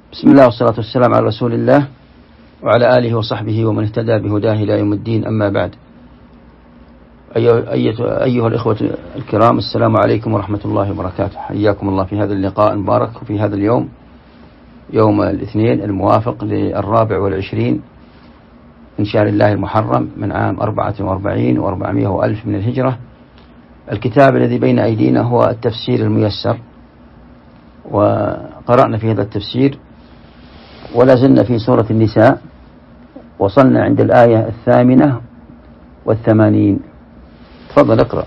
بسم الله والصلاة والسلام على رسول الله وعلى آله وصحبه ومن اهتدى بهداه إلى يوم الدين. أما بعد، أيها الإخوة الكرام، السلام عليكم ورحمة الله وبركاته. حياكم الله في هذا اللقاء المبارك وفي هذا اليوم، يوم الاثنين الموافق 24 من شهر الله المحرم من عام 44 و400 وألف من الهجرة. الكتاب الذي بين أيدينا هو التفسير الميسر، وقرأنا في هذا التفسير ولا زلنا في سورة النساء، وصلنا عند الآية 88. تفضل اقرأ.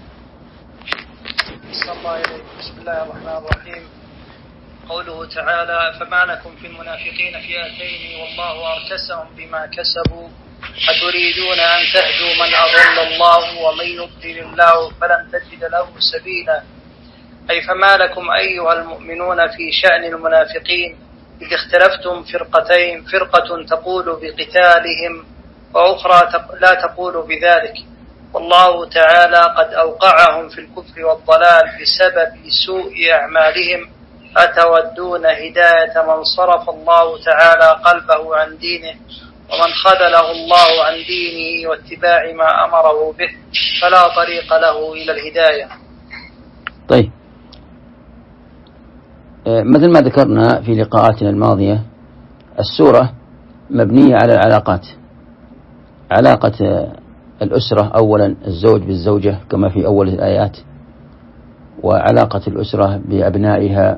بسم الله الرحمن الرحيم. قوله تعالى: فما لكم في المنافقين فئتين والله أركسهم بما كسبوا أتريدون أن تهدوا من أضل الله ومن يضلل الله فلن تجد له سبيلا. أي فما لكم أيها المؤمنون في شأن المنافقين إذ اختلفتم فرقتين، فرقة تقول بقتالهم وأخرى لا تقول بذلك، والله تعالى قد أوقعهم في الكفر والضلال بسبب سوء أعمالهم. أتودون هداية من صرف الله تعالى قلبه عن دينه ومن خذله الله عن دينه واتباع ما أمره به فلا طريق له إلى الهداية. طيب، مثل ما ذكرنا في لقاءاتنا الماضية، السورة مبنية على العلاقات، علاقة الأسرة أولا، الزوج بالزوجة كما في أول الآيات، وعلاقة الأسرة بأبنائها،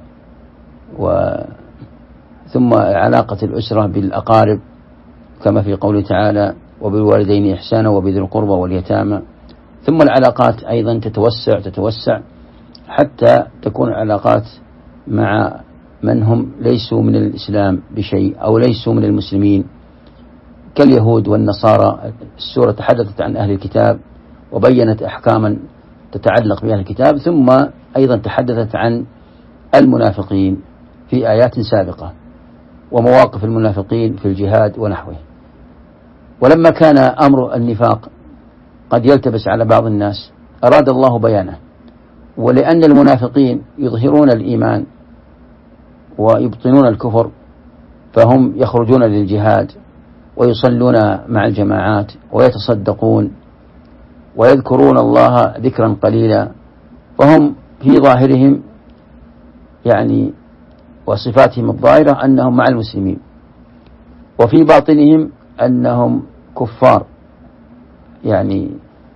ثم علاقة الأسرة بالأقارب كما في قوله تعالى: وبالوالدين إحسانا وبذي القربى واليتامى. ثم العلاقات أيضا تتوسع حتى تكون علاقات مع من هم ليسوا من الإسلام بشيء أو ليسوا من المسلمين كاليهود والنصارى. السورة تحدثت عن أهل الكتاب وبينت أحكاما تتعلق بأهل الكتاب، ثم أيضا تحدثت عن المنافقين في آيات سابقة ومواقف المنافقين في الجهاد ونحوه. ولما كان أمر النفاق قد يلتبس على بعض الناس أراد الله بيانه، ولأن المنافقين يظهرون الإيمان ويبطنون الكفر فهم يخرجون للجهاد ويصلون مع الجماعات ويتصدقون ويذكرون الله ذكرا قليلا، فهم في ظاهرهم يعني وصفاتهم الظاهرة أنهم مع المسلمين، وفي باطنهم أنهم كفار يعني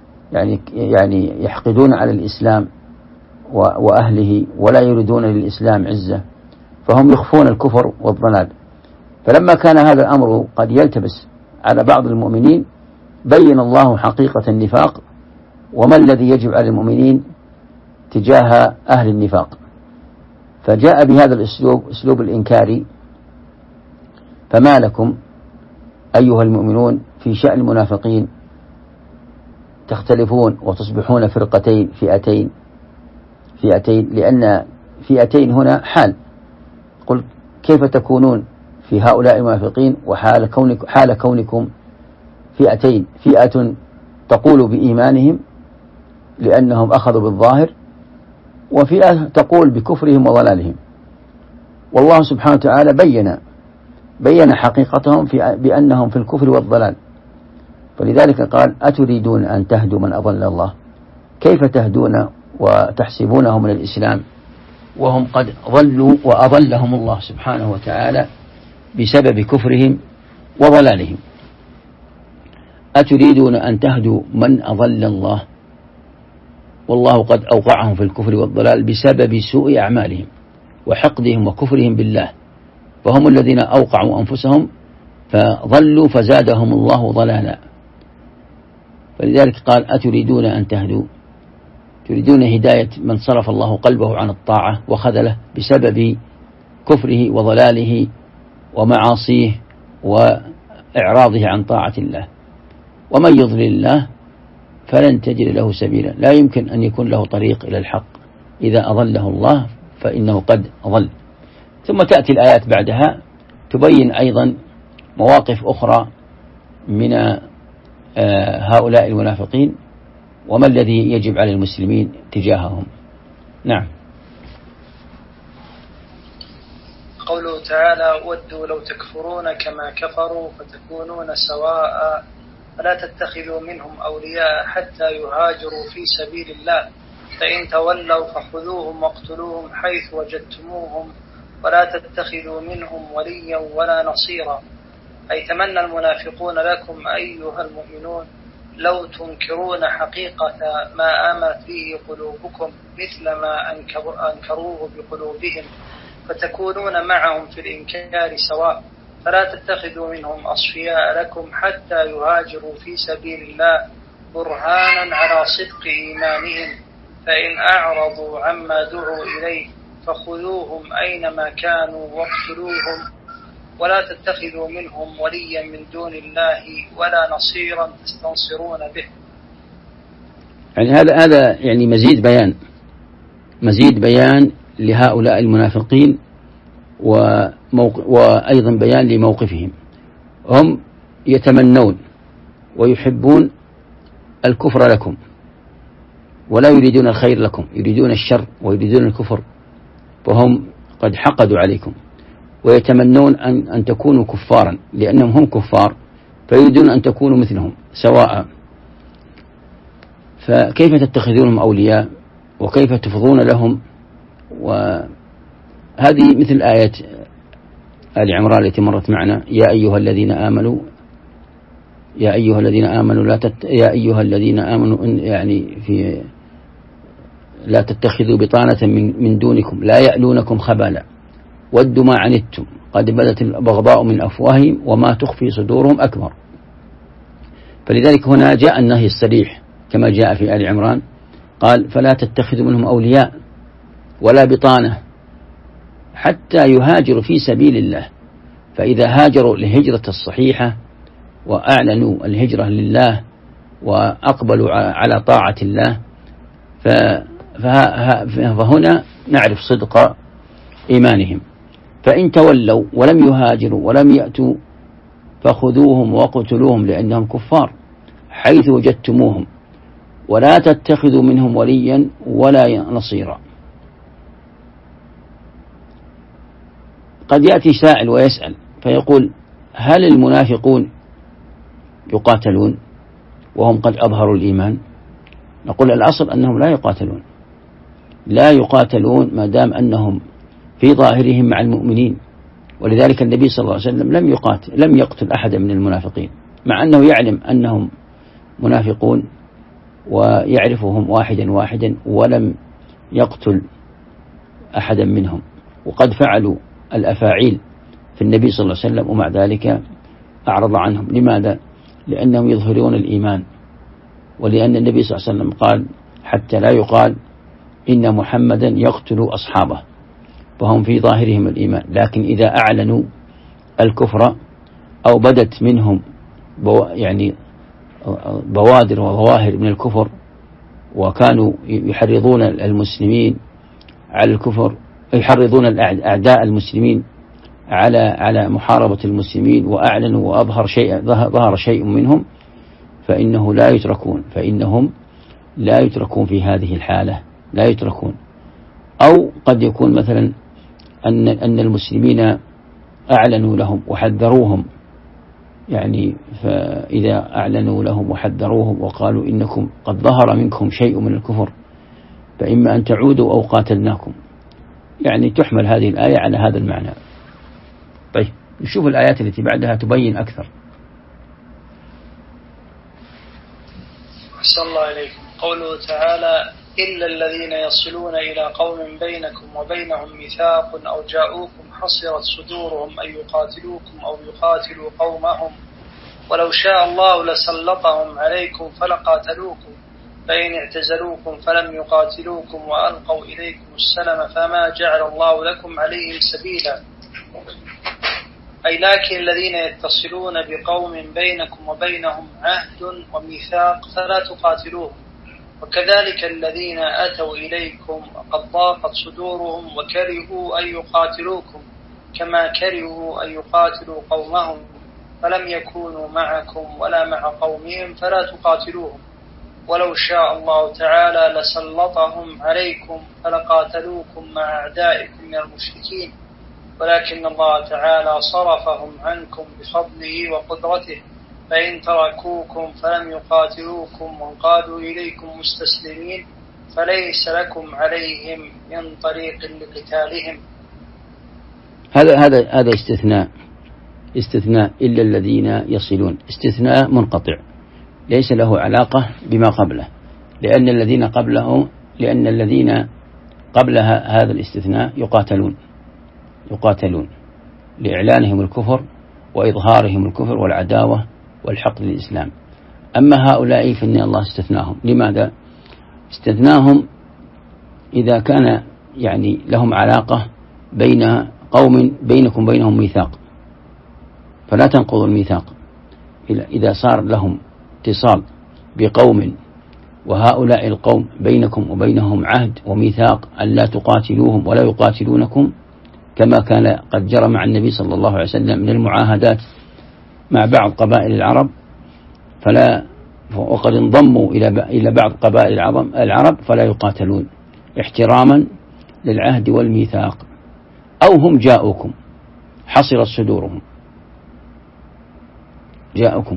يحقدون على الإسلام وأهله ولا يريدون للإسلام عزة، فهم يخفون الكفر والضلال. فلما كان هذا الأمر قد يلتبس على بعض المؤمنين بين الله حقيقة النفاق وما الذي يجب على المؤمنين تجاه أهل النفاق، فجاء بهذا الأسلوب، أسلوب الإنكاري: فما لكم أيها المؤمنون في شأن المنافقين تختلفون وتصبحون فرقتين، فئتين، لأن فئتين هنا حال. قل كيف تكونون في هؤلاء المنافقين حال كونكم فئتين، فئة تقول بإيمانهم لأنهم أخذوا بالظاهر، وفئة تقول بكفرهم وضلالهم. والله سبحانه وتعالى بين حقيقتهم بأنهم في الكفر والضلال، فلذلك قال: أتريدون أن تهدوا من أضل الله. كيف تهدون وتحسبونه من الإسلام وهم قد ضلوا وأضلهم الله سبحانه وتعالى بسبب كفرهم وضلالهم؟ أتريدون أن تهدوا من أضل الله والله قد أوقعهم في الكفر والضلال بسبب سوء أعمالهم وحقدهم وكفرهم بالله، فهم الذين أوقعوا أنفسهم فضلوا فزادهم الله ضلالا. فلذلك قال: أتريدون أن تهدوا، تريدون هداية من صرف الله قلبه عن الطاعة وخذله بسبب كفره وضلاله ومعاصيه وإعراضه عن طاعة الله. ومن يضلل الله فلن تجد له سبيلا، لا يمكن أن يكون له طريق إلى الحق. إذا أضله الله فإنه قد ضل. ثم تأتي الآيات بعدها تبين أيضا مواقف أخرى من هؤلاء المنافقين وما الذي يجب على المسلمين تجاههم. نعم. قوله تعالى ودوا لو تكفرون كما كفروا فتكونون سواء فلا تتخذوا منهم أولياء حتى يهاجروا في سبيل الله فإن تولوا فخذوهم واقتلوهم حيث وجدتموهم ولا تتخذوا منهم وليا ولا نصيرا. أي تمنى المنافقون لكم أيها المؤمنون لو تنكرون حقيقة ما آمنت به قلوبكم مثل ما أنكروه بقلوبهم فتكونون معهم في الإنكار سواء فلا تتخذوا منهم أصفياء لكم حتى يهاجروا في سبيل الله برهانا على صدق إيمانهم فإن أعرضوا عما دعوا إليه فخذوهم أينما كانوا واقتلوهم ولا تتخذوا منهم وليا من دون الله ولا نصيرا تستنصرون به. يعني هذا يعني مزيد بيان لهؤلاء المنافقين وأيضا بيان لموقفهم. هم يتمنون ويحبون الكفر لكم ولا يريدون الخير لكم، يريدون الشر ويريدون الكفر، وهم قد حقدوا عليكم ويتمنون أن تكونوا كفارا لأنهم هم كفار فيريدون أن تكونوا مثلهم سواء. فكيف تتخذونهم أولياء وكيف تفضون لهم؟ وهذه مثل آية آل عمران التي مرت معنا يا أيها الذين آمنوا يعني في لا تتخذوا بطانة من دونكم لا يألونكم خبالا ودوا ما عنتم قد بدت البغضاء من أفواههم وما تخفي صدورهم أكبر. فلذلك هنا جاء النهي الصريح كما جاء في آل عمران، قال فلا تتخذوا منهم أولياء ولا بطانة حتى يهاجروا في سبيل الله. فإذا هاجروا الهجرة الصحيحة وأعلنوا الهجرة لله وأقبلوا على طاعة الله فهنا نعرف صدق إيمانهم. فإن تولوا ولم يهاجروا ولم يأتوا فخذوهم وقتلوهم لأنهم كفار حيث وجدتموهم ولا تتخذوا منهم وليا ولا نصيرا. قد يأتي سائل ويسأل فيقول هل المنافقون يقاتلون وهم قد أظهروا الإيمان؟ نقول الأصل أنهم لا يقاتلون ما دام أنهم في ظاهرهم مع المؤمنين. ولذلك النبي صلى الله عليه وسلم لم يقتل أحدا من المنافقين مع أنه يعلم أنهم منافقون ويعرفهم واحدا ولم يقتل أحدا منهم. وقد فعلوا الأفاعيل في النبي صلى الله عليه وسلم ومع ذلك أعرض عنهم. لماذا؟ لأنهم يظهرون الإيمان، ولأن النبي صلى الله عليه وسلم قال حتى لا يقال إن محمدا يقتل أصحابه، وهم في ظاهرهم الإيمان. لكن إذا أعلنوا الكفر أو بدت منهم يعني بوادر وظواهر من الكفر وكانوا يحرضون المسلمين على الكفر، يحرضون أعداء المسلمين على محاربة المسلمين وأعلنوا ظهر شيء منهم فإنهم لا يتركون في هذه الحالة، لا يتركون. أو قد يكون مثلا أن المسلمين أعلنوا لهم وحذروهم، يعني فإذا أعلنوا لهم وحذروهم وقالوا إنكم قد ظهر منكم شيء من الكفر فإما أن تعودوا أو قاتلناكم، يعني تحمل هذه الآية على هذا المعنى. طيب نشوف الآيات التي بعدها تبين أكثر. أحسن الله إليكم. قوله تعالى إلا الذين يصلون إلى قوم بينكم وبينهم ميثاق أو جاءوكم حصرت صدورهم أن يقاتلوكم أو يقاتلوا قومهم ولو شاء الله لسلطهم عليكم فلقاتلوكم فإن اعتزلوكم فلم يقاتلوكم وألقوا إليكم السلم فما جعل الله لكم عليهم سبيلا. أي لكن الذين يتصلون بقوم بينكم وبينهم عهد وميثاق فلا تقاتلوهم، وكذلك الذين أتوا إليكم قد ضاقت صدورهم وكرهوا أن يقاتلوكم كما كرهوا أن يقاتلوا قومهم فلم يكونوا معكم ولا مع قومهم فلا تقاتلوهم ولو شاء الله تعالى لسلطهم عليكم فلقاتلوكم مع أعدائكم من المشركين ولكن الله تعالى صرفهم عنكم بفضله وقدرته، فإن تركوكم فلم يقاتلوكم وانقادوا إليكم مستسلمين فليس لكم عليهم من طريق لقتالهم. هذا استثناء إلا الذين يصلون، استثناء منقطع ليس له علاقة بما قبله، لأن الذين قبل هذا الاستثناء يقاتلون لإعلانهم الكفر وإظهارهم الكفر والعداوة والحقد للإسلام. أما هؤلاء فإن الله استثناهم. لماذا استثناهم؟ إذا كان يعني لهم علاقة بين قوم بينكم بينهم ميثاق فلا تنقضوا الميثاق. إذا صار لهم اتصال بقوم وهؤلاء القوم بينكم وبينهم عهد وميثاق أن لا تقاتلوهم ولا يقاتلونكم، كما كان قد جرى مع النبي صلى الله عليه وسلم من المعاهدات مع بعض قبائل العرب، وقد انضموا إلى بعض قبائل العرب فلا يقاتلون احتراما للعهد والميثاق. أو هم جاءوكم حصرت صدورهم، جاءوكم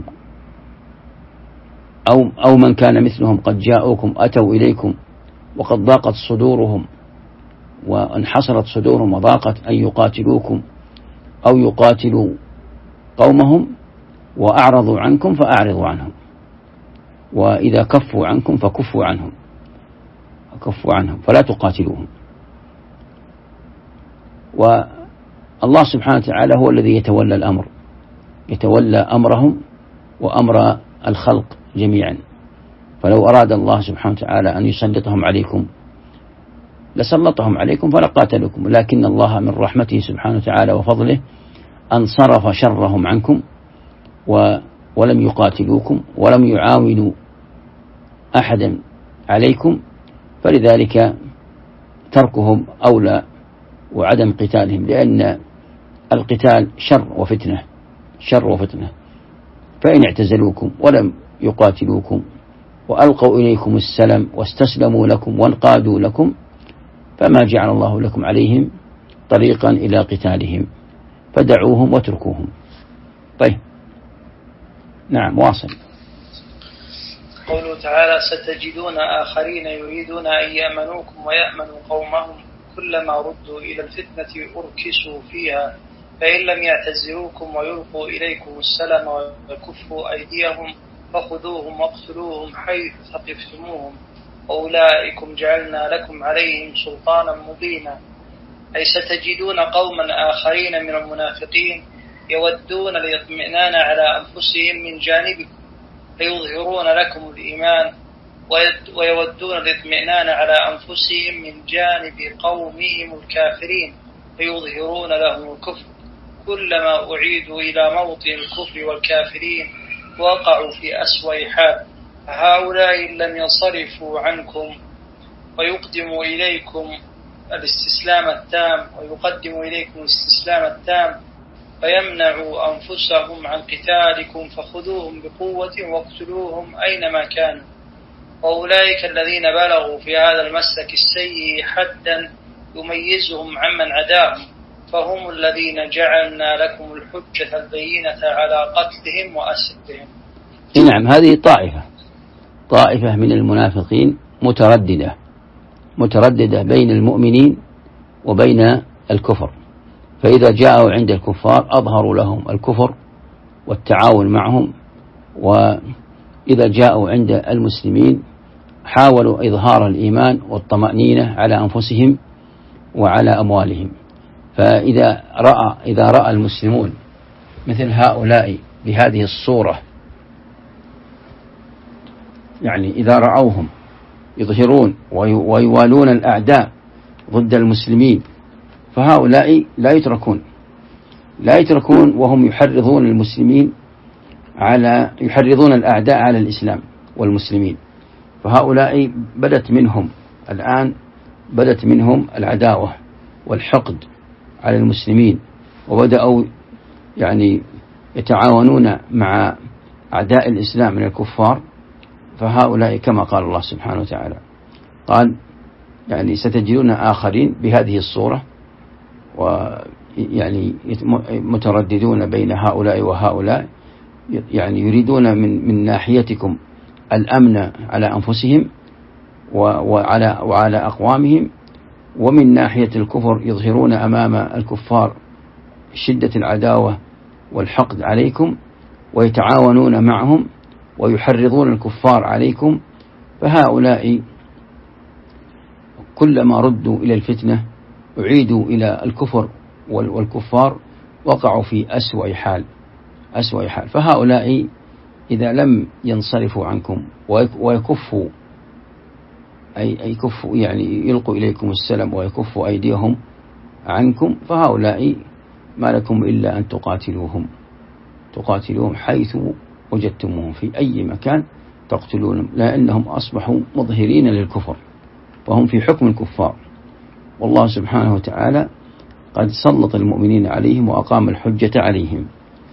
أو من كان مثلهم قد جاءوكم أتوا إليكم وقد ضاقت صدورهم وانحصرت صدورهم وضاقت أن يقاتلوكم أو يقاتلوا قومهم وأعرضوا عنكم فأعرضوا عنهم، وإذا كفوا عنكم فكفوا عنهم فلا تقاتلوهم. والله سبحانه وتعالى هو الذي يتولى أمرهم وأمر الخلق جميعا. فلو أراد الله سبحانه وتعالى أن يسلطهم عليكم لسلطهم عليكم فلقاتلوكم، لكن الله من رحمته سبحانه وتعالى وفضله أن صرف شرهم عنكم ولم يقاتلوكم ولم يعاونوا أحدا عليكم، فلذلك تركهم أولى وعدم قتالهم، لأن القتال شر وفتنة. فإن اعتزلوكم ولم يقاتلوكم وألقوا إليكم السلم واستسلموا لكم وانقادوا لكم فما جعل الله لكم عليهم طريقا إلى قتالهم، فدعوهم واتركوهم. طيب نعم واصل. قوله تعالى: ستجدون آخرين يريدون أن يأمنوكم ويأمنوا قومهم كلما ردوا إلى الفتنة أركسوا فيها فإن لم يعتزلوكم ويلقوا إليكم السلم ويكفوا أيديهم فخذوهم واقتلوهم حيث ثقفتموهم وأولئكم جعلنا لكم عليهم سلطانا مبينا. أي ستجدون قوما آخرين من المنافقين يودون الاطمئنان على أنفسهم من جانبكم فيظهرون لكم الإيمان، ويودون الاطمئنان على أنفسهم من جانب قومهم الكافرين فيظهرون لهم الكفر. كلما أعيدوا إلى موطن الكفر والكافرين وقعوا في أسوأ حال. هؤلاء لم ينصرفوا عنكم ويقدموا إليكم الاستسلام التام فيمنعوا أنفسهم عن قتالكم فخذوهم بقوة واقتلوهم أينما كانوا. وأولئك الذين بلغوا في هذا المسلك السيء حدا يميزهم عمن عداهم، فهم الذين جعلنا لكم الحجة البينة على قتلهم وأسرهم. نعم، هذه طائفة من المنافقين مترددة بين المؤمنين وبين الكفر، فإذا جاءوا عند الكفار أظهروا لهم الكفر والتعاون معهم، وإذا جاءوا عند المسلمين حاولوا إظهار الإيمان والطمأنينة على أنفسهم وعلى أموالهم. فإذا رأى المسلمون مثل هؤلاء بهذه الصورة، يعني إذا رأوهم يظهرون ويوالون الأعداء ضد المسلمين، فهؤلاء لا يتركون وهم يحرضون المسلمين يحرضون الأعداء على الإسلام والمسلمين. فهؤلاء بدت منهم العداوة والحقد على المسلمين، وبدأوا يعني يتعاونون مع أعداء الإسلام من الكفار. فهؤلاء كما قال الله سبحانه وتعالى، قال يعني ستجدون آخرين بهذه الصورة يعني مترددون بين هؤلاء وهؤلاء، يعني يريدون من ناحيتكم الأمن على أنفسهم وعلى أقوامهم، ومن ناحية الكفر يظهرون أمام الكفار شدة العداوة والحقد عليكم، ويتعاونون معهم ويحرضون الكفار عليكم. فهؤلاء كلما ردوا إلى الفتنة أعيدوا إلى الكفر والكفار، وقعوا في أسوأ حال. فهؤلاء إذا لم ينصرفوا عنكم ويكفوا يكفوا يعني يلقوا إليكم السلم ويكفوا أيديهم عنكم، فهؤلاء ما لكم إلا أن تقاتلوهم حيث وجدتموهم، في أي مكان تقتلونهم، لأنهم أصبحوا مظهرين للكفر وهم في حكم الكفار. والله سبحانه وتعالى قد سلط المؤمنين عليهم وأقام الحجة عليهم.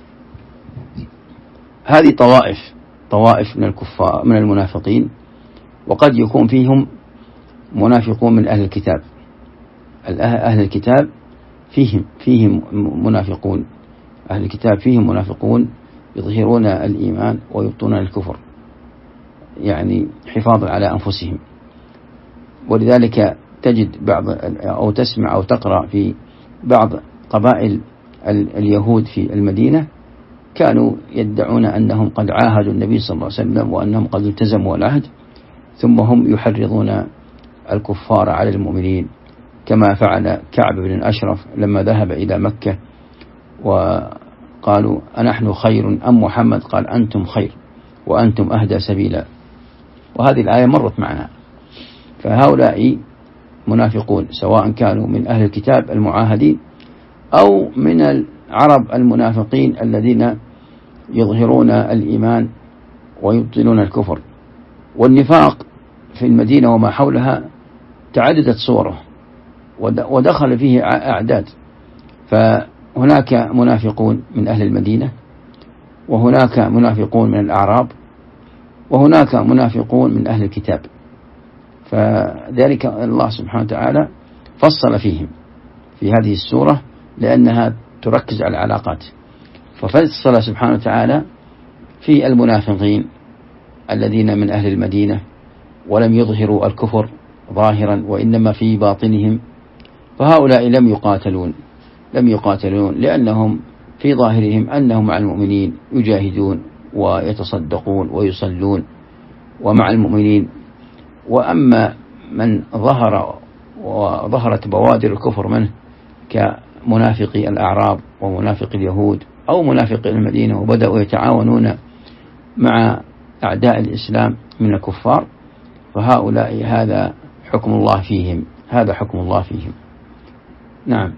هذه طوائف من الكفار من المنافقين، وقد يكون فيهم منافقون من أهل الكتاب. أهل الكتاب فيهم منافقون، أهل الكتاب فيهم منافقون يظهرون الإيمان ويبطنون الكفر، يعني حفاظا على أنفسهم. ولذلك تجد بعض أو تسمع أو تقرأ في بعض قبائل اليهود في المدينة كانوا يدعون أنهم قد عاهدوا النبي صلى الله عليه وسلم وأنهم قد التزموا العهد، ثم هم يحرضون الكفار على المؤمنين، كما فعل كعب بن الأشرف لما ذهب إلى مكة وقالوا أنحن خير أم محمد؟ قال أنتم خير وأنتم أهدى سبيلا. وهذه الآية مرت معنا. فهؤلاء منافقون سواء كانوا من أهل الكتاب المعاهدين أو من العرب المنافقين الذين يظهرون الإيمان ويبطلون الكفر. والنفاق في المدينة وما حولها تعددت صوره ودخل فيه أعداد، فهناك منافقون من أهل المدينة، وهناك منافقون من الأعراب، وهناك منافقون من أهل الكتاب. فذلك الله سبحانه وتعالى فصل فيهم في هذه السورة لأنها تركز على العلاقات، ففصل سبحانه وتعالى في المنافقين الذين من أهل المدينة ولم يظهروا الكفر ظاهرا وإنما في باطنهم، فهؤلاء لم يقاتلون لأنهم في ظاهرهم أنهم مع المؤمنين يجاهدون ويتصدقون ويصلون ومع المؤمنين. وأما من وظهرت بوادر الكفر منه كمنافقي الأعراب ومنافقي اليهود أو منافقي المدينة وبدأوا يتعاونون مع أعداء الإسلام من الكفار، فهؤلاء هذا حكم الله فيهم. نعم.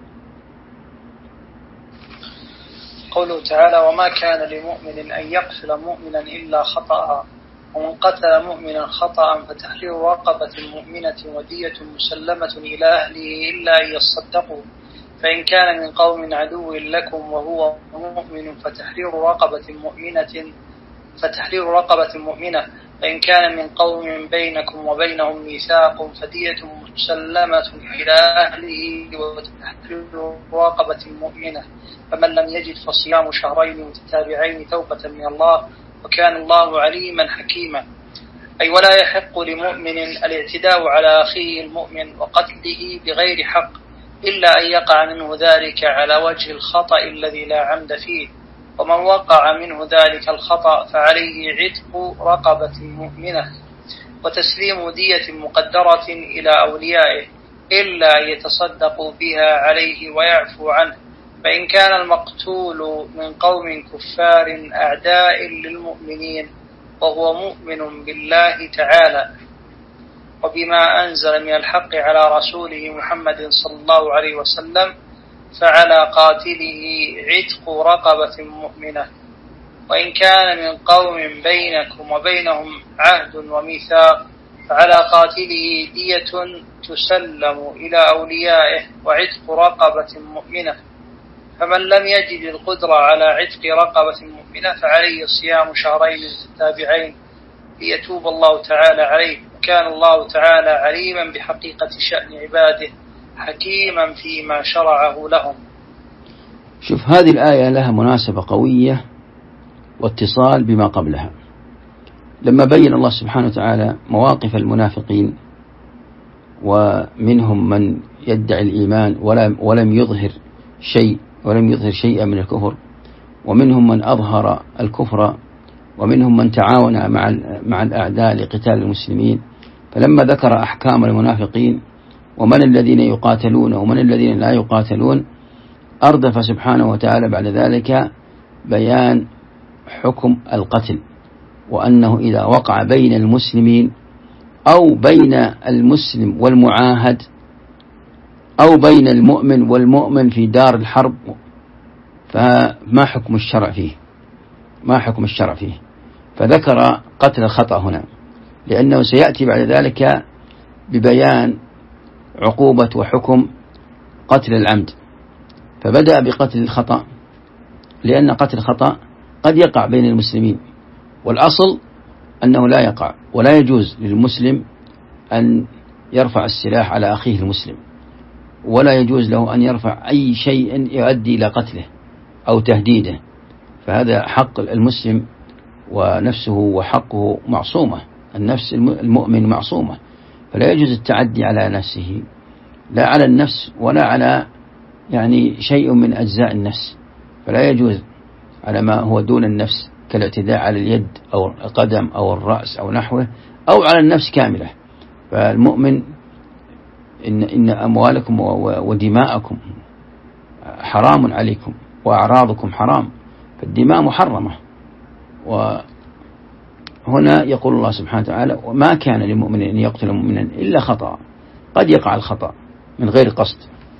قوله تعالى: وما كان لمؤمن أن يقتل مؤمنا إلا خطأ، ومن قتل مؤمنا خطأ فتحرير رقبة مؤمنة ودية مسلمة إلى أهله إلا أن يصدقوا، فإن كان من قوم عدو لكم وهو مؤمن فتحرير رقبة مؤمنة، فإن كان من قوم بينكم وبينهم ميثاق فدية مسلمة إلى أهله وتحرير رقبة مؤمنة، فمن لم يجد فصيام شهرين متتابعين توبة من الله، وكان الله عليما حكيما. أي ولا يحق لمؤمن الاعتداء على أخيه المؤمن وقتله بغير حق إلا أن يقع منه ذلك على وجه الخطأ الذي لا عمد فيه، ومن وقع منه ذلك الخطأ فعليه عتق رقبة مؤمنة وتسليم دية مقدرة إلى أوليائه إلا أن يتصدقوا بها عليه ويعفو عنه. فإن كان المقتول من قوم كفار أعداء للمؤمنين وهو مؤمن بالله تعالى وبما أنزل من الحق على رسوله محمد صلى الله عليه وسلم، فعلى قاتله عتق رقبة مؤمنة. وإن كان من قوم بينكم وبينهم عهد وميثاق فعلى قاتله دية تسلم إلى أوليائه وعتق رقبة مؤمنة. فمن لم يجد القدرة على عتق رقبة مؤمنة فعليه صيام شهرين متتابعين ليتوب الله تعالى عليه، وكان الله تعالى عليما بحقيقة شأن عباده حكيما فيما شرعه لهم. شوف، هذه الآية لها مناسبة قوية واتصال بما قبلها. لما بين الله سبحانه وتعالى مواقف المنافقين، ومنهم من يدعي الإيمان ولم يظهر شيئا من الكفر، ومنهم من أظهر الكفر، ومنهم من تعاون مع الأعداء لقتال المسلمين. فلما ذكر أحكام المنافقين ومن الذين يقاتلون ومن الذين لا يقاتلون، أردف سبحانه وتعالى بعد ذلك بيان حكم القتل، وأنه إذا وقع بين المسلمين أو بين المسلم والمعاهد أو بين المؤمن والمؤمن في دار الحرب، فما حكم الشرع فيه؟ ما حكم الشرع فيه؟ فذكر قتل الخطأ هنا، لأنه سيأتي بعد ذلك ببيان عقوبة وحكم قتل العمد. فبدأ بقتل الخطأ، لأن قتل الخطأ قد يقع بين المسلمين، والأصل أنه لا يقع، ولا يجوز للمسلم أن يرفع السلاح على أخيه المسلم، ولا يجوز له أن يرفع أي شيء يؤدي إلى قتله أو تهديده. فهذا حق المسلم، ونفسه وحقه معصومة، النفس المؤمن معصومة، فلا يجوز التعدي على نفسه، لا على النفس ولا على شيء من أجزاء النفس، فلا يجوز على ما هو دون النفس كالاعتداء على اليد أو القدم أو الرأس أو نحوه، أو على النفس كاملة. فالمؤمن إن أموالكم ودماءكم حرام عليكم وأعراضكم حرام، فالدماء محرمة. وهنا يقول الله سبحانه وتعالى: وما كان لمؤمن أن يقتل مؤمنا إلا خطأ. قد يقع الخطأ من غير قصد،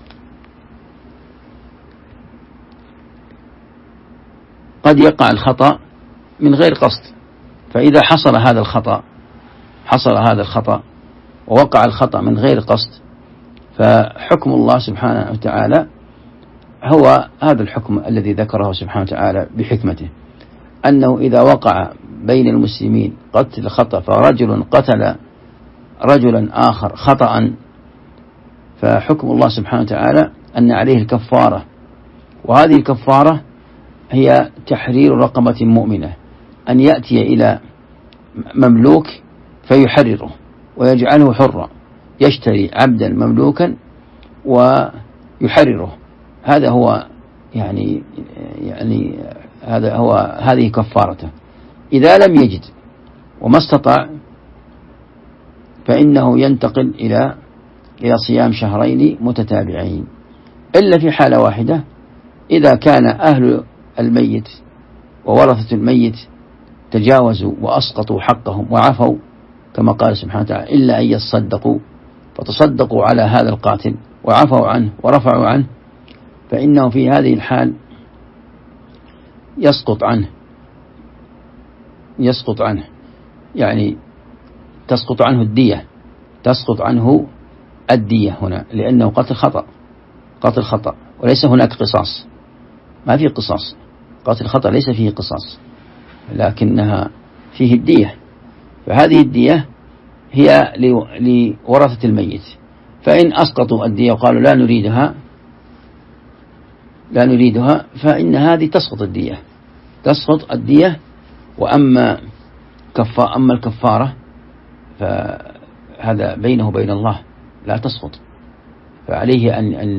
قد يقع الخطأ من غير قصد. فإذا حصل هذا الخطأ ووقع الخطأ من غير قصد، فحكم الله سبحانه وتعالى هو هذا الحكم الذي ذكره سبحانه وتعالى بحكمته، أنه إذا وقع بين المسلمين قتل خطأ، فرجل قتل رجلا آخر خطأ، فحكم الله سبحانه وتعالى أن عليه الكفارة، وهذه الكفارة هي تحرير رقبة مؤمنة، أن يأتي إلى مملوك فيحرره ويجعله حرا، يشتري عبدا مملوكا ويحرره. هذا هو هذه كفارته. إذا لم يجد وما استطاع، فإنه ينتقل إلى صيام شهرين متتابعين، إلا في حالة واحدة: إذا كان أهل الميت وورثة الميت تجاوزوا وأسقطوا حقهم وعفوا، كما قال سبحانه وتعالى: إلا أن يصدقوا، فتصدقوا على هذا القاتل وعفوا عنه ورفعوا عنه، فإنه في هذه الحال يسقط عنه تسقط عنه الدية هنا، لأنه قتل خطأ وليس هناك قصاص، ما في قصاص. قتل الخطأ ليس فيه قصاص، لكنها فيه الدية، فهذه الدية هي لورثة الميت. فإن أسقطوا الدية وقالوا لا نريدها، فإن هذه تسقط الدية. وأما الكفارة فهذا بينه وبين الله لا تسقط، فعليه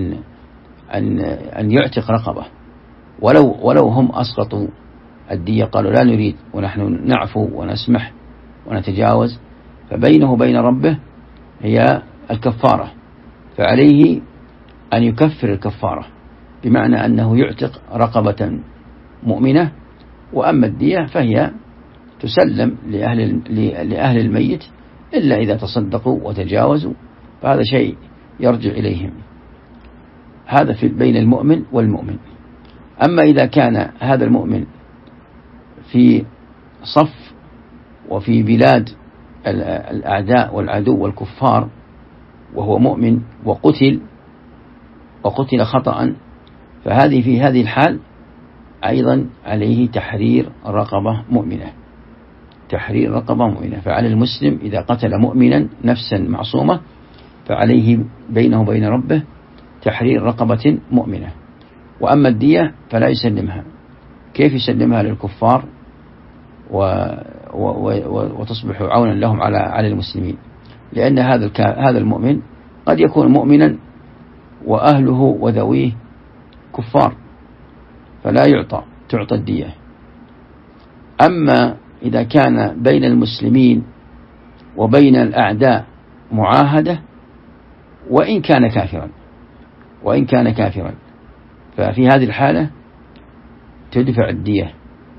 أن يعتق رقبة، ولو هم أسقطوا الدية، قالوا لا نريد ونحن نعفو ونسمح ونتجاوز، فبينه وبين ربه هي الكفارة، فعليه أن يكفر الكفارة، بمعنى أنه يعتق رقبة مؤمنة. وأما الدية فهي تسلم لأهل الميت، إلا إذا تصدقوا وتجاوزوا، فهذا شيء يرجع إليهم. هذا بين المؤمن والمؤمن. أما إذا كان هذا المؤمن في صف وفي بلاد الأعداء والعدو والكفار، وهو مؤمن وقتل خطأ، في هذه الحال أيضا عليه تحرير رقبة مؤمنة. فعلى المسلم إذا قتل مؤمنا نفسا معصومة، فعليه بينه وبين ربه تحرير رقبة مؤمنة. وأما الدية فلا يسلمها. كيف يسلمها للكفار وتصبح عونا لهم على المسلمين؟ لأن هذا المؤمن قد يكون مؤمنا وأهله وذويه كفار، فلا تعطى الدية. أما إذا كان بين المسلمين وبين الأعداء معاهدة وإن كان كافرا ففي هذه الحالة تدفع الدية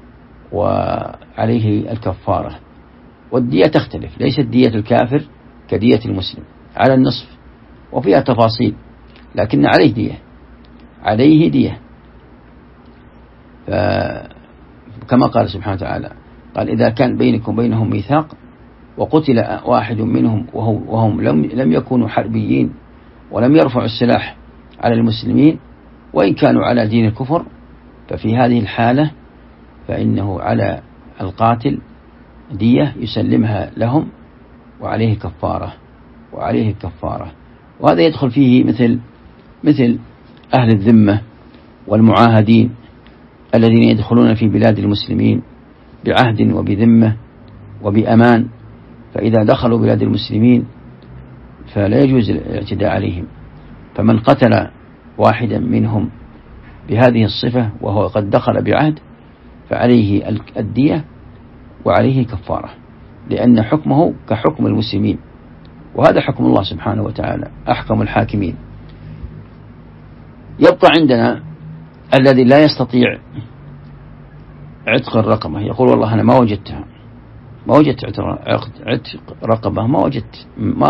وعليه الكفارة. والدية تختلف، ليست دية الكافر كدية المسلم على النصف، وفيها تفاصيل، لكن عليه دية. كما قال سبحانه وتعالى، قال إذا كان بينكم بينهم ميثاق وقتل واحد منهم وهم لم يكونوا حربيين ولم يرفعوا السلاح على المسلمين وإن كانوا على دين الكفر، ففي هذه الحالة فإنه على القاتل دية يسلمها لهم وعليه كفارة. وهذا يدخل فيه مثل أهل الذمة والمعاهدين الذين يدخلون في بلاد المسلمين بعهد وبذمة وبأمان، فإذا دخلوا بلاد المسلمين فلا يجوز الاعتداء عليهم. فمن قتل واحدا منهم بهذه الصفة وهو قد دخل بعهد فعليه الدية وعليه كفارة، لأن حكمه كحكم المسلمين، وهذا حكم الله سبحانه وتعالى أحكم الحاكمين. يبقى عندنا الذي لا يستطيع عتق الرقبة، يقول والله أنا ما وجدت عتق رقبة، ما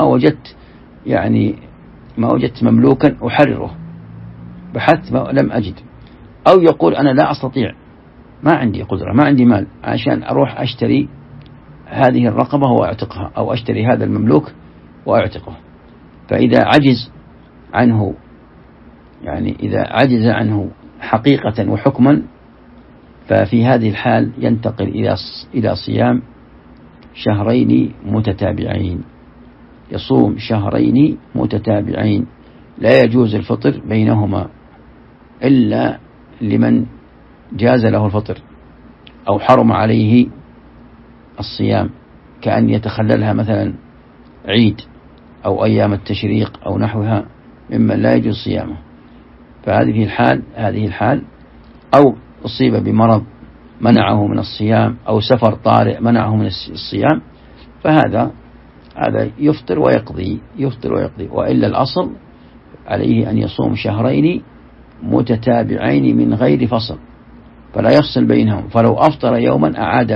وجدت مملوكا أحرره، بحثت لم أجد. أو يقول أنا لا أستطيع، ما عندي قدرة، ما عندي مال عشان أروح أشتري هذه الرقبة وأعتقها، أو أشتري هذا المملوك وأعتقه. فإذا عجز عنه، إذا عجز عنه حقيقة وحكما، ففي هذه الحال ينتقل إلى صيام شهرين متتابعين، يصوم شهرين متتابعين، لا يجوز الفطر بينهما إلا لمن جاز له الفطر أو حرم عليه الصيام، كأن يتخللها مثلا عيد أو أيام التشريق أو نحوها ممن لا يجوز صيامه. فهذه الحال أو أصيب بمرض منعه من الصيام، أو سفر طارئ منعه من الصيام، فهذا يفطر ويقضي، وإلا الأصل عليه أن يصوم شهرين متتابعين من غير فصل، فلا يفصل بينهم. فلو أفطر يوما أعاد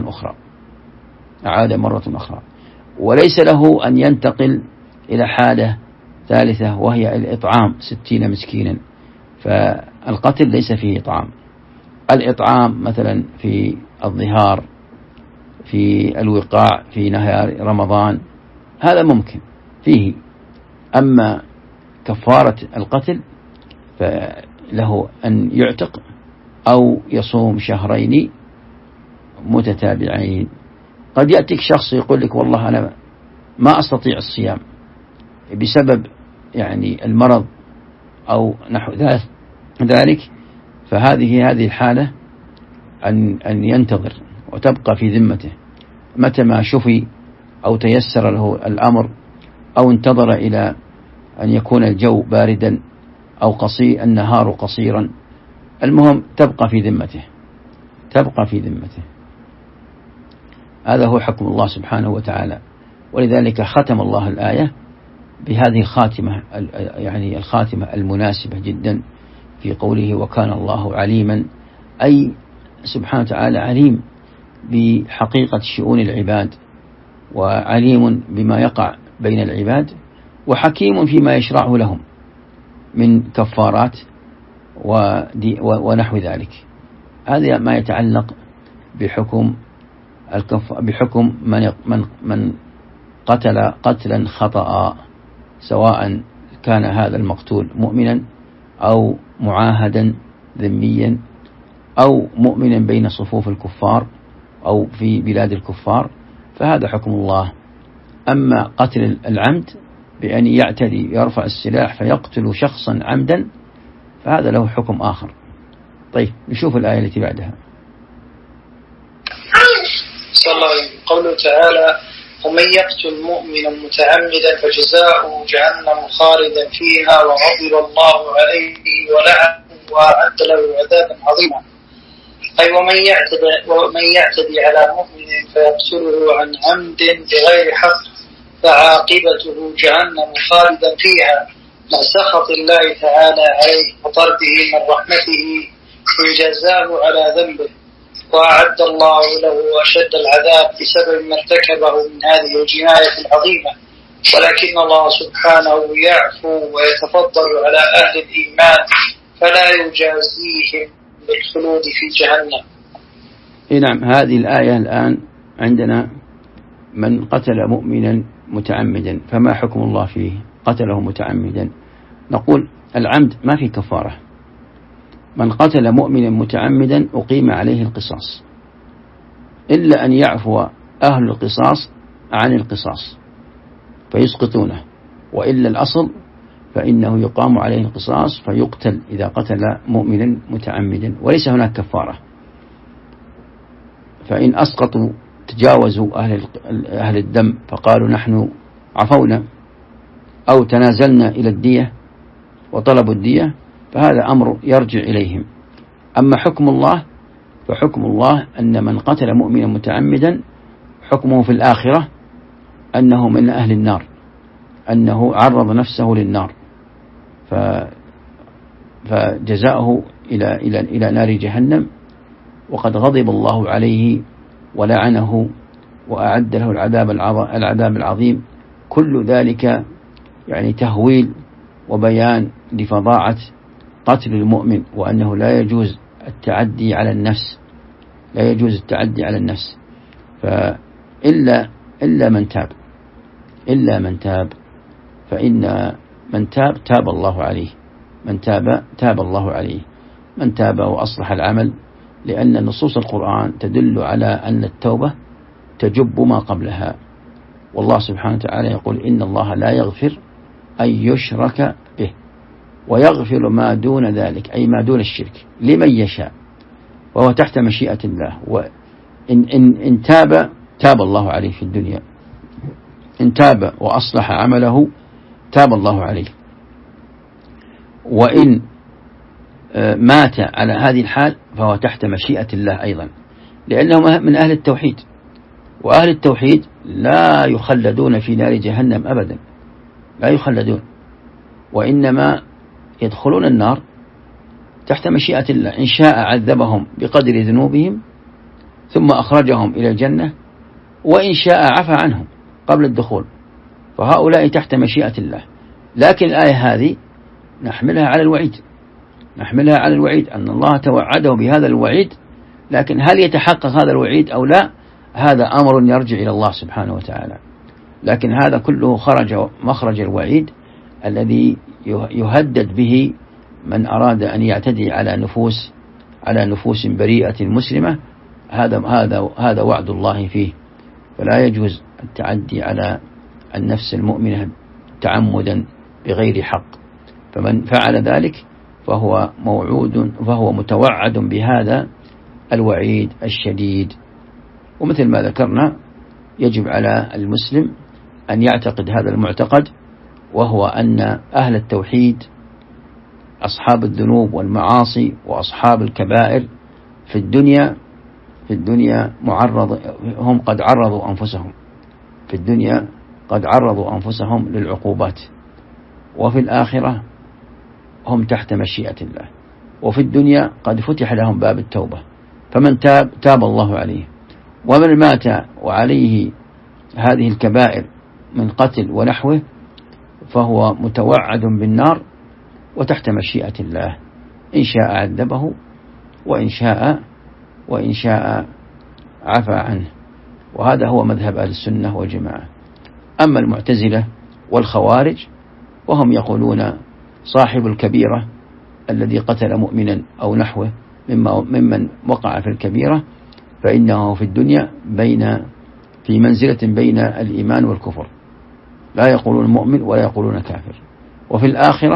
مرة أخرى، وليس له أن ينتقل إلى حالة ثالثة وهي الإطعام 60 مسكينا. فالقتل ليس فيه إطعام. الإطعام مثلا في الظهار، في الوقاع، في نهار رمضان، هذا ممكن فيه. أما كفارة القتل فله أن يعتق أو يصوم شهرين متتابعين. قد يأتيك شخص يقول لك والله أنا ما أستطيع الصيام بسبب المرض أو نحو ذلك، فهذه الحالة أن ينتظر وتبقى في ذمته متى ما شفي أو تيسر له الأمر، أو انتظر إلى أن يكون الجو باردا أو النهار قصيرا، المهم تبقى في ذمته. هذا هو حكم الله سبحانه وتعالى. ولذلك ختم الله الآية بهذه الخاتمة، الخاتمة المناسبة جدا في قوله وكان الله عليما، أي سبحانه وتعالى عليم بحقيقة شؤون العباد، وعليم بما يقع بين العباد، وحكيم فيما يشرعه لهم من كفارات ونحو ذلك. هذا ما يتعلق بحكم من قتل قتلا خطأ، سواء كان هذا المقتول مؤمنا أو معاهدا ذميا أو مؤمنا بين صفوف الكفار أو في بلاد الكفار، فهذا حكم الله. أما قتل العمد بأن يعتدي يرفع السلاح فيقتل شخصا عمدا، فهذا له حكم آخر. طيب نشوف الآية التي بعدها. صلى الله عليه وسلم. قوله تعالى: ومن يقتل مؤمنا متعمدا فجزاؤه جهنم خالدا فيها وغضب الله عليه ولعنه وأعد له عذابا عظيما. أي ومن يعتدي على مؤمن فيقتله عن عمد بغير حق فعاقبته جهنم خالدا فيها مع سخط الله تعالى عليه وطرده من رحمته إن جزاه على ذنبه، وأعد الله له أشد العذاب بسبب ما ارتكبه من هذه الجناية العظيمة. ولكن الله سبحانه يعفو ويتفضل على أهل الإيمان فلا يجازيهم بالخلود في جهنم. نعم، هذه الآية الآن عندنا من قتل مؤمنا متعمدا فما حكم الله فيه؟ قتله متعمدا، نقول العمد ما في كفارة. من قتل مؤمنا متعمدا أقيم عليه القصاص، إلا أن يعفو أهل القصاص عن القصاص فيسقطونه، وإلا الأصل فإنه يقام عليه القصاص فيقتل إذا قتل مؤمنا متعمدا، وليس هناك كفارة. فإن أسقطوا تجاوزوا أهل الدم فقالوا نحن عفونا أو تنازلنا إلى الدية وطلبوا الدية، فهذا أمر يرجع إليهم. أما حكم الله فحكم الله أن من قتل مؤمنا متعمدا حكمه في الآخرة أنه من أهل النار، أنه عرض نفسه للنار، فجزاؤه إلى نار جهنم، وقد غضب الله عليه ولعنه وأعد له العذاب العظيم. كل ذلك يعني تهويل وبيان لفظاعة قتل المؤمن، وأنه لا يجوز التعدي على النفس، لا يجوز التعدي على النفس. إلا من تاب فإن من تاب الله عليه، من تاب الله عليه، من تاب وأصلح العمل، لأن نصوص القرآن تدل على أن التوبة تجب ما قبلها. والله سبحانه وتعالى يقول إن الله لا يغفر أن يشرك به ويغفر ما دون ذلك، أي ما دون الشرك، لمن يشاء، وهو تحت مشيئة الله. وإن تاب الله عليه في الدنيا، إن تاب وأصلح عمله تاب الله عليه. وإن مات على هذه الحال فهو تحت مشيئة الله أيضا، لأنه من أهل التوحيد، وأهل التوحيد لا يخلدون في نار جهنم أبدا، لا يخلدون، وإنما يدخلون النار تحت مشيئة الله. إن شاء عذبهم بقدر ذنوبهم ثم أخرجهم إلى الجنة، وإن شاء عفى عنهم قبل الدخول، فهؤلاء تحت مشيئة الله. لكن الآية هذه نحملها على الوعيد أن الله توعده بهذا الوعيد، لكن هل يتحقق هذا الوعيد أو لا؟ هذا أمر يرجع إلى الله سبحانه وتعالى. لكن هذا كله خرج مخرج الوعيد الذي يهدد به من أراد أن يعتدي على نفوس بريئة مسلمة. هذا وعد الله فيه، فلا يجوز التعدي على النفس المؤمنة تعمدا بغير حق. فمن فعل ذلك فهو متوعد بهذا الوعيد الشديد. ومثل ما ذكرنا يجب على المسلم أن يعتقد هذا المعتقد، وهو أن أهل التوحيد أصحاب الذنوب والمعاصي وأصحاب الكبائر في الدنيا هم قد عرضوا أنفسهم في الدنيا، قد عرضوا أنفسهم للعقوبات، وفي الآخرة هم تحت مشيئة الله، وفي الدنيا قد فتح لهم باب التوبة. فمن تاب الله عليه، ومن مات وعليه هذه الكبائر من قتل ونحوه فهو متوعد بالنار وتحت مشيئة الله، إن شاء عذبه وإن شاء عفى عنه. وهذا هو مذهب أهل السنة والجماعة. أما المعتزلة والخوارج وهم يقولون صاحب الكبيرة الذي قتل مؤمنا أو نحوه ممن وقع في الكبيرة فإنه في الدنيا في منزلة بين الإيمان والكفر، لا يقولون مؤمن ولا يقولون كافر، وفي الآخرة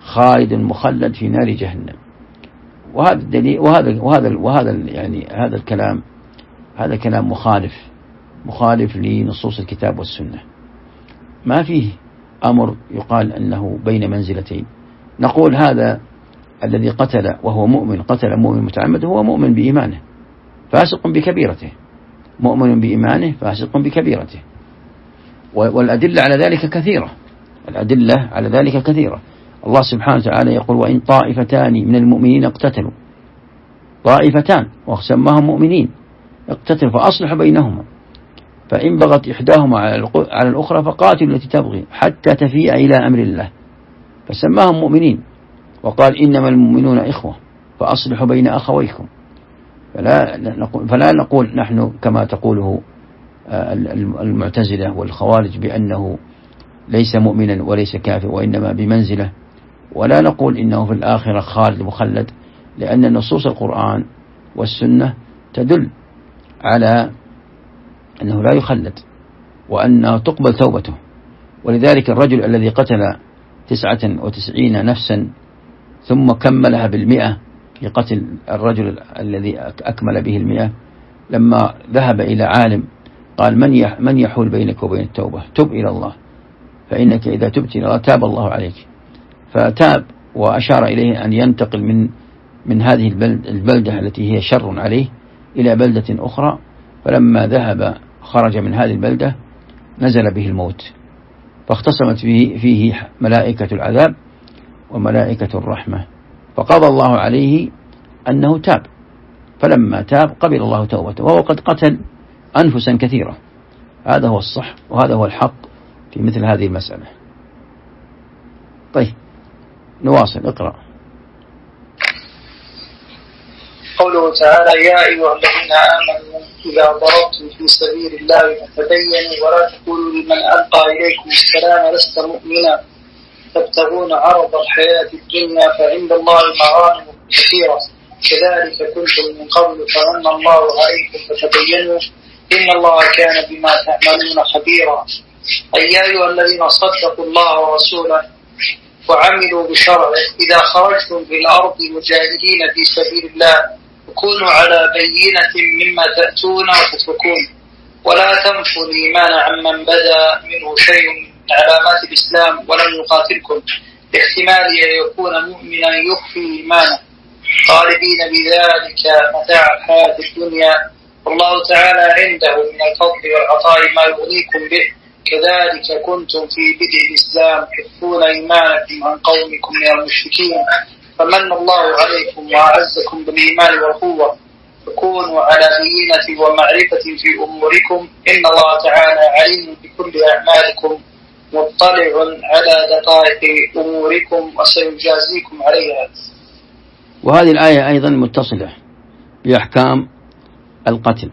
خالد مخلد في نار جهنم. وهذا الدليل وهذا يعني هذا الكلام، هذا كلام مخالف لنصوص الكتاب والسنة. ما فيه أمر يقال أنه بين منزلتين. نقول هذا الذي قتل وهو مؤمن، قتل مؤمن متعمد، هو مؤمن بإيمانه فاسق بكبيرته، مؤمن بإيمانه فاسق بكبيرته. والأدلة على ذلك كثيرة، الأدلة على ذلك كثيرة. الله سبحانه وتعالى يقول: وإن طائفتان من المؤمنين اقتتلوا، طائفتان وسماهم مؤمنين، اقتتلوا فأصلحوا بينهما، فإن بغت إحداهما على الأخرى فقاتلوا التي تبغي حتى تفيء إلى أمر الله، فسماهم مؤمنين، وقال: إنما المؤمنون إخوة فأصلحوا بين أخويكم. فلا نقول نحن كما تقوله المعتزلة والخوارج بأنه ليس مؤمنا وليس كافر، وإنما بمنزلة، ولا نقول إنه في الآخرة خالد مخلد، لأن نصوص القرآن والسنة تدل على أنه لا يخلد وأنه تقبل توبته. ولذلك الرجل الذي قتل 99 نفسا ثم كملها ب100 في قتل الرجل الذي أكمل به 100، لما ذهب إلى عالم قال: من يحول بينك وبين التوبة؟ تب إلى الله، فإنك إذا تبت إلى الله تاب الله عليك. فتاب وأشار إليه أن ينتقل من هذه البلدة التي هي شر عليه إلى بلدة أخرى. فلما ذهب خرج من هذه البلدة نزل به الموت، فاختصمت فيه ملائكة العذاب وملائكة الرحمة، فقضى الله عليه أنه تاب. فلما تاب قبل الله توبته، وهو قد قتل أنفسا كثيرة. هذا هو الصح وهذا هو الحق في مثل هذه المسألة. طيب نواصل، اقرأ. قوله تعالى: يا أيها الذين آمنوا إذا ضربتم في سبيل الله فتبينوا ولا تقولوا لمن ألقى إليكم السلام لست مؤمنا تبتغون عرض الحياة الدنيا فعند الله مغانم كثيرة كذلك كنتم من قبل فمن الله عليكم فتبينوا إن الله كان بما تعملون خبيرا. أي يا أيها الذين صدقوا الله ورسوله وعملوا بشرعه إذا خرجتم في الأرض مجاهدين في سبيل الله وكونوا على بينة مما تأتون وتتركون ولا تنفوا الإيمان عمن بدا منه شيء من علامات الإسلام ولم يقاتلكم باحتمال أن يكون مؤمنا يخفي إيمانه طالبين بذلك متاع الحياة الدنيا والله تعالى عنده من الفضل والعطاء ما يغنيكم به كذلك كنتم في بدء الإسلام تخفون إيمانكم عن قومكم من المشركين فمن الله عليكم وأعزكم بالإيمان والقوة فكونوا على بينة ومعرفة في أموركم إن الله تعالى عليم بكل أعمالكم مطلع على دقائق أموركم وسيجازيكم عليها. وهذه الآية أيضا متصلة بأحكام القتل،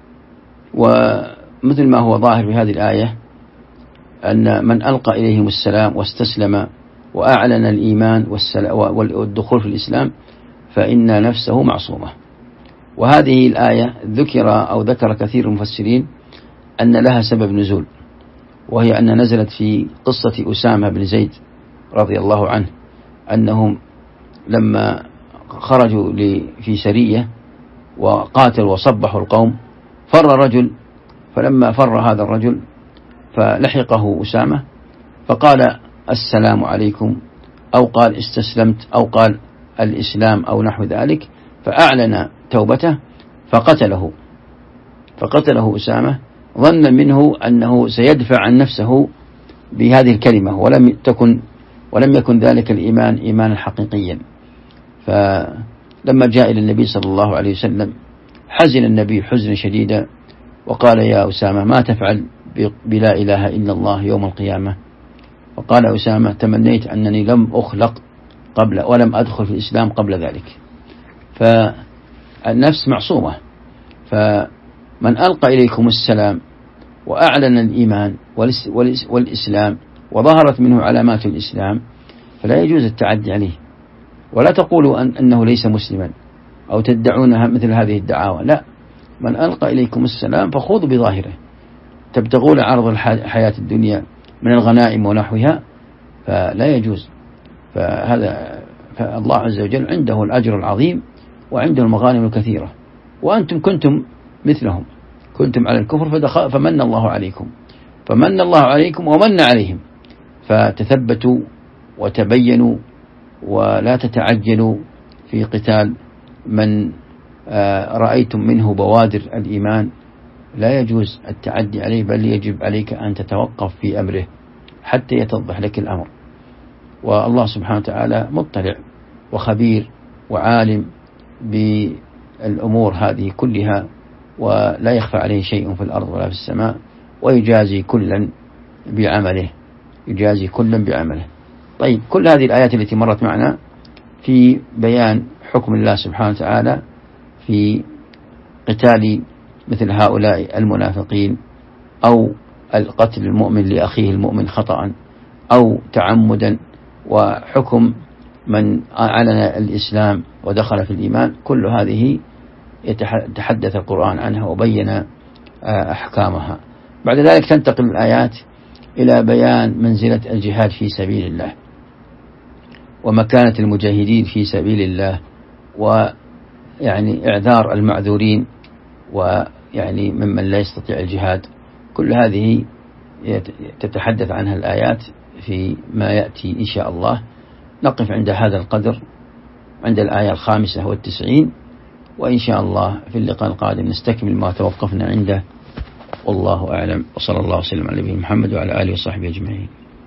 ومثل ما هو ظاهر في هذه الآية أن من ألقى إليهم السلام واستسلم وأعلن الإيمان والدخول في الإسلام فإن نفسه معصومة. وهذه الآية ذكر كثير المفسرين أن لها سبب نزول، وهي أن نزلت في قصة أسامة بن زيد رضي الله عنه أنهم لما خرجوا في سرية وقاتلوا وصبحوا القوم فر رجل، فلما فر هذا الرجل فلحقه أسامة فقال السلام عليكم أو قال استسلمت أو قال الإسلام أو نحو ذلك، فأعلن توبته فقتله أسامة ظنا منه أنه سيدفع عن نفسه بهذه الكلمة، ولم يكن ذلك الإيمان إيمانا حقيقيا. فلما جاء إلى النبي صلى الله عليه وسلم حزن النبي حزنا شديدا وقال يا أسامة ما تفعل بلا إله إلا الله يوم القيامة؟ وقال أسامة تمنيت أنني لم أخلق قبل ولم أدخل في الإسلام قبل ذلك. فالنفس معصومة، فمن ألقى إليكم السلام وأعلن الإيمان والإسلام وظهرت منه علامات الإسلام فلا يجوز التعدي عليه، ولا تقولوا أنه ليس مسلما أو تدعونها مثل هذه الدعاوى، لا، من ألقى إليكم السلام فخذوا بظاهره، تبتغون عرض الحياة الدنيا من الغنائم ونحوها فلا يجوز. فالله عز وجل عنده الأجر العظيم وعنده المغانم الكثيرة، وأنتم كنتم مثلهم، كنتم على الكفر فمن الله عليكم، فمن الله عليكم ومن عليهم، فتثبتوا وتبينوا ولا تتعجلوا في قتال من رأيتم منه بوادر الإيمان، لا يجوز التعدي عليه، بل يجب عليك أن تتوقف في أمره حتى يتضح لك الأمر. والله سبحانه وتعالى مطلع وخبير وعالم بالأمور هذه كلها، ولا يخفى عليه شيء في الأرض ولا في السماء، ويجازي كلا بعمله، يجازي كلا بعمله. طيب، كل هذه الآيات التي مرت معنا في بيان حكم الله سبحانه وتعالى في قتال مثل هؤلاء المنافقين، أو القتل المؤمن لأخيه المؤمن خطأ أو تعمدا، وحكم من أعلن الإسلام ودخل في الإيمان. كل هذه يتحدث القرآن عنها وبين أحكامها. بعد ذلك تنتقل الآيات إلى بيان منزلة الجهاد في سبيل الله ومكانة المجاهدين في سبيل الله، ويعني إعذار المعذورين، ويعني ممن لا يستطيع الجهاد. كل هذه تتحدث عنها الآيات في ما يأتي إن شاء الله. نقف عند هذا القدر، عند الآية 95، وإن شاء الله في اللقاء القادم نستكمل ما توقفنا عنده، والله أعلم، وصلى الله وسلم على نبينا محمد وعلى آله وصحبه أجمعين.